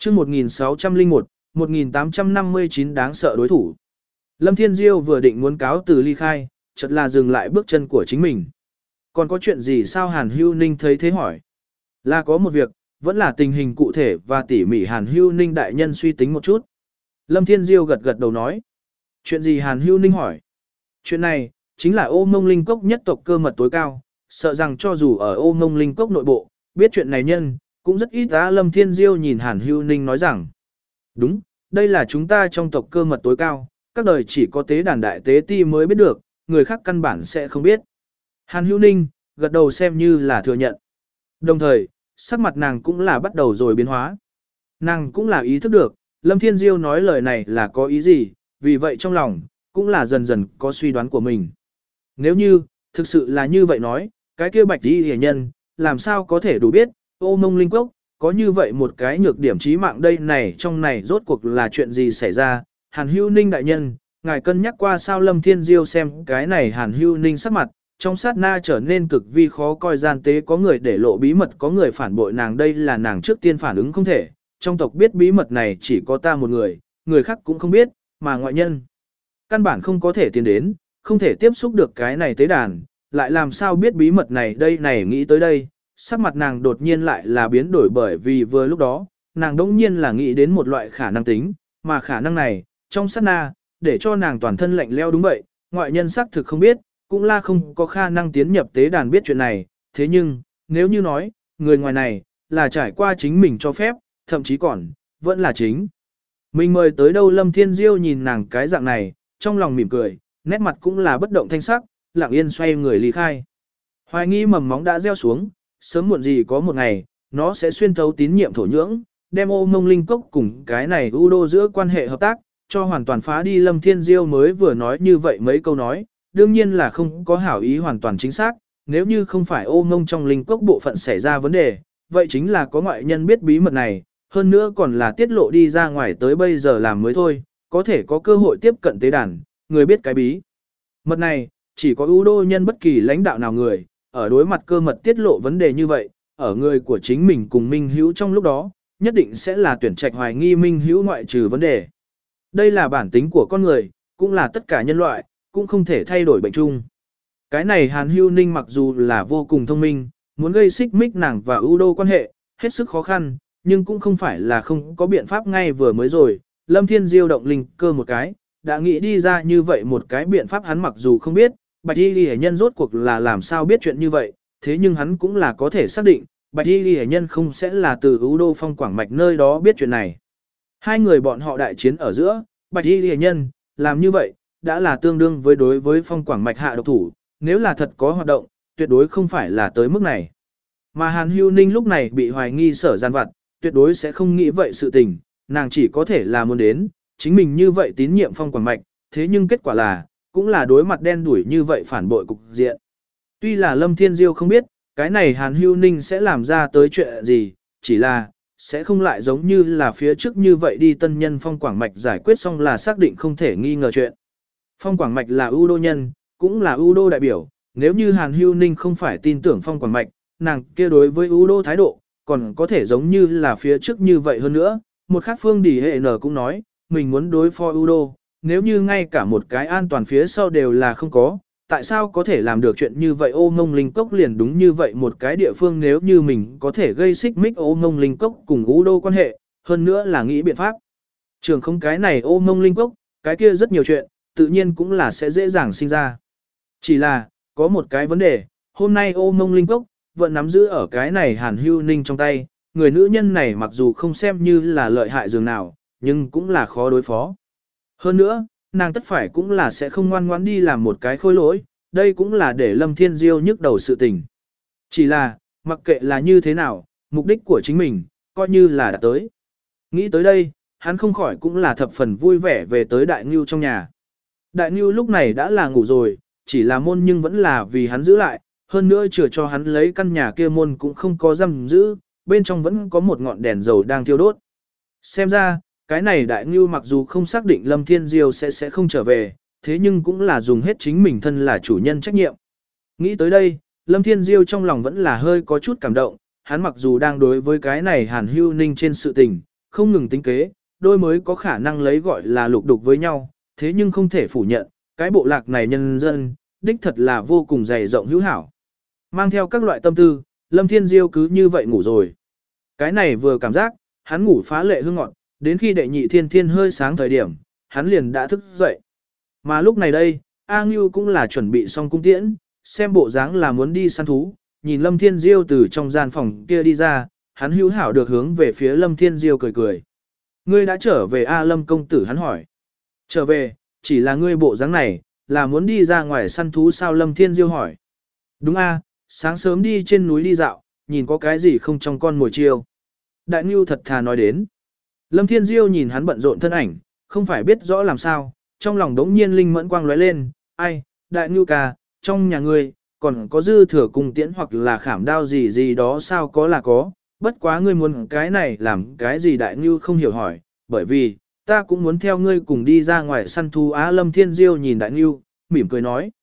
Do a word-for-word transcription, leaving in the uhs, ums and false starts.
chương một nghìn sáu trăm lẻ một, một nghìn tám trăm năm mươi chín đáng sợ đối thủ. Lâm Thiên Diêu vừa định muốn cáo từ ly khai, chợt là dừng lại bước chân của chính mình. Còn có chuyện gì sao Hàn Hưu Ninh thấy thế hỏi. Là có một việc, vẫn là tình hình cụ thể và tỉ mỉ Hàn Hưu Ninh đại nhân suy tính một chút. Lâm Thiên Diêu gật gật đầu nói. Chuyện gì Hàn Hưu Ninh hỏi. Chuyện này, chính là ô mông linh cốc nhất tộc cơ mật tối cao, sợ rằng cho dù ở ô mông linh cốc nội bộ, biết chuyện này nhân, cũng rất ít á. Lâm Thiên Diêu nhìn Hàn Hưu Ninh nói rằng. Đúng, đây là chúng ta trong tộc cơ mật tối cao, các đời chỉ có tế đàn đại tế ti mới biết được, người khác căn bản sẽ không biết. Hàn Hưu Ninh, gật đầu xem như là thừa nhận. Đồng thời, sắc mặt nàng cũng là bắt đầu rồi biến hóa. Nàng cũng là ý thức được, Lâm Thiên Diêu nói lời này là có ý gì, vì vậy trong lòng, cũng là dần dần có suy đoán của mình. Nếu như, thực sự là như vậy nói, cái kia bạch đi hề nhân, làm sao có thể đủ biết, ô mông linh cốc, có như vậy một cái nhược điểm chí mạng đây này trong này rốt cuộc là chuyện gì xảy ra. Hàn Hưu Ninh đại nhân, ngài cân nhắc qua sao Lâm Thiên Diêu xem cái này Hàn Hưu Ninh sắc mặt, trong sát na trở nên cực vi khó coi gian tế có người để lộ bí mật có người phản bội nàng đây là nàng trước tiên phản ứng không thể, trong tộc biết bí mật này chỉ có ta một người, người khác cũng không biết, mà ngoại nhân. Căn bản không có thể tiến đến, không thể tiếp xúc được cái này tế đàn, lại làm sao biết bí mật này đây này nghĩ tới đây, sắc mặt nàng đột nhiên lại là biến đổi bởi vì vừa lúc đó, nàng đỗng nhiên là nghĩ đến một loại khả năng tính, mà khả năng này, trong sát na, để cho nàng toàn thân lạnh leo đúng vậy, ngoại nhân xác thực không biết, cũng là không có khả năng tiến nhập tế đàn biết chuyện này, thế nhưng, nếu như nói, người ngoài này, là trải qua chính mình cho phép, thậm chí còn, vẫn là chính. Mình mời tới đâu Lâm Thiên Diêu nhìn nàng cái dạng này, trong lòng mỉm cười, nét mặt cũng là bất động thanh sắc, lặng yên xoay người ly khai. Hoài nghi mầm móng đã gieo xuống, sớm muộn gì có một ngày, nó sẽ xuyên thấu tín nhiệm thổ nhưỡng, đem ô mông linh cốc cùng cái này u đô giữa quan hệ hợp tác, cho hoàn toàn phá đi. Lâm Thiên Diêu mới vừa nói như vậy mấy câu nói, đương nhiên là không có hảo ý hoàn toàn chính xác, nếu như không phải ô mông trong linh cốc bộ phận xảy ra vấn đề, vậy chính là có ngoại nhân biết bí mật này, hơn nữa còn là tiết lộ đi ra ngoài tới bây giờ làm mới thôi, có thể có cơ hội tiếp cận tế đàn, người biết cái bí mật này, chỉ có ưu đô nhân bất kỳ lãnh đạo nào người, ở đối mặt cơ mật tiết lộ vấn đề như vậy, ở người của chính mình cùng Minh Hữu trong lúc đó, nhất định sẽ là tuyển trạch hoài nghi Minh Hữu ngoại trừ vấn đề. Đây là bản tính của con người, cũng là tất cả nhân loại, cũng không thể thay đổi bệnh chung. Cái này Hàn Hưu Ninh mặc dù là vô cùng thông minh, muốn gây xích mích nàng và ưu đô quan hệ, hết sức khó khăn, nhưng cũng không phải là không có biện pháp ngay vừa mới rồi. Lâm Thiên Diêu động linh cơ một cái, đã nghĩ đi ra như vậy một cái biện pháp hắn mặc dù không biết, Bạch Y Ghi Nhân rốt cuộc là làm sao biết chuyện như vậy, thế nhưng hắn cũng là có thể xác định, Bạch Y Ghi Nhân không sẽ là từ ưu đô phong quảng mạch nơi đó biết chuyện này. Hai người bọn họ đại chiến ở giữa, Bạch Y Ghi Nhân, làm như vậy, đã là tương đương với đối với phong quảng mạch hạ độc thủ, nếu là thật có hoạt động, tuyệt đối không phải là tới mức này. Mà Hàn Hưu Ninh lúc này bị hoài nghi sở gian vặt, tuyệt đối sẽ không nghĩ vậy sự tình, nàng chỉ có thể là muốn đến, chính mình như vậy tín nhiệm phong quảng mạch, thế nhưng kết quả là, cũng là đối mặt đen đuổi như vậy phản bội cục diện. Tuy là Lâm Thiên Diêu không biết, cái này Hàn Hưu Ninh sẽ làm ra tới chuyện gì, chỉ là, sẽ không lại giống như là phía trước như vậy đi tân nhân phong quảng mạch giải quyết xong là xác định không thể nghi ngờ chuyện. Phong quảng mạch là ưu đô nhân, cũng là ưu đô đại biểu, nếu như Hàn Hưu Ninh không phải tin tưởng phong quảng mạch, nàng kia đối với ưu đô thái độ, còn có thể giống như là phía trước như vậy hơn nữa. Một khác phương đỉ hệ nở cũng nói, mình muốn đối phó ưu đô, nếu như ngay cả một cái an toàn phía sau đều là không có, tại sao có thể làm được chuyện như vậy. Ô Ngông Linh Cốc liền đúng như vậy một cái địa phương, nếu như mình có thể gây xích mích Ô Ngông Linh Cốc cùng ưu đô quan hệ, hơn nữa là nghĩ biện pháp. Trường không cái này Ô Ngông Linh Cốc, cái kia rất nhiều chuyện, tự nhiên cũng là sẽ dễ dàng sinh ra. Chỉ là, có một cái vấn đề, hôm nay Ô Ngông Linh Cốc, vẫn nắm giữ ở cái này Hàn Hưu Ninh trong tay, người nữ nhân này mặc dù không xem như là lợi hại dường nào, nhưng cũng là khó đối phó. Hơn nữa, nàng tất phải cũng là sẽ không ngoan ngoãn đi làm một cái khôi lỗi, đây cũng là để Lâm Thiên Diêu nhức đầu sự tình. Chỉ là, mặc kệ là như thế nào, mục đích của chính mình, coi như là đã tới. Nghĩ tới đây, hắn không khỏi cũng là thập phần vui vẻ về tới Đại Ngưu trong nhà. Đại Ngưu lúc này đã là ngủ rồi, chỉ là môn nhưng vẫn là vì hắn giữ lại, hơn nữa chừa cho hắn lấy căn nhà kia môn cũng không có giam giữ, bên trong vẫn có một ngọn đèn dầu đang thiêu đốt. Xem ra, cái này Đại Ngưu mặc dù không xác định Lâm Thiên Diêu sẽ sẽ không trở về, thế nhưng cũng là dùng hết chính mình thân là chủ nhân trách nhiệm. Nghĩ tới đây, Lâm Thiên Diêu trong lòng vẫn là hơi có chút cảm động, hắn mặc dù đang đối với cái này Hàn Hưu Ninh trên sự tình, không ngừng tính kế, đôi mới có khả năng lấy gọi là lục đục với nhau, thế nhưng không thể phủ nhận, cái bộ lạc này nhân dân, đích thật là vô cùng dày rộng hữu hảo. Mang theo các loại tâm tư, Lâm Thiên Diêu cứ như vậy ngủ rồi. Cái này vừa cảm giác, hắn ngủ phá lệ hương ngọt, đến khi đệ nhị thiên thiên hơi sáng thời điểm, hắn liền đã thức dậy. Mà lúc này đây, A Ngưu cũng là chuẩn bị xong cung tiễn, xem bộ dáng là muốn đi săn thú, nhìn Lâm Thiên Diêu từ trong gian phòng kia đi ra, hắn hữu hảo được hướng về phía Lâm Thiên Diêu cười cười. Ngươi đã trở về A Lâm công tử, hắn hỏi. Trở về, chỉ là ngươi bộ dáng này, là muốn đi ra ngoài săn thú sao? Lâm Thiên Diêu hỏi. Đúng a, sáng sớm đi trên núi đi dạo, nhìn có cái gì không trong con mồi chiêu. Đại Ngưu thật thà nói đến. Lâm Thiên Diêu nhìn hắn bận rộn thân ảnh, không phải biết rõ làm sao, trong lòng đống nhiên linh mẫn quang lóe lên, ai, Đại Ngưu ca, trong nhà ngươi, còn có dư thừa cung tiễn hoặc là khảm đao gì gì đó sao? Có là có, bất quá ngươi muốn cái này làm cái gì? Đại Ngưu không hiểu hỏi, bởi vì, ta cũng muốn theo ngươi cùng đi ra ngoài săn thú á. Lâm Thiên Diêu nhìn Đại Ngưu, mỉm cười nói.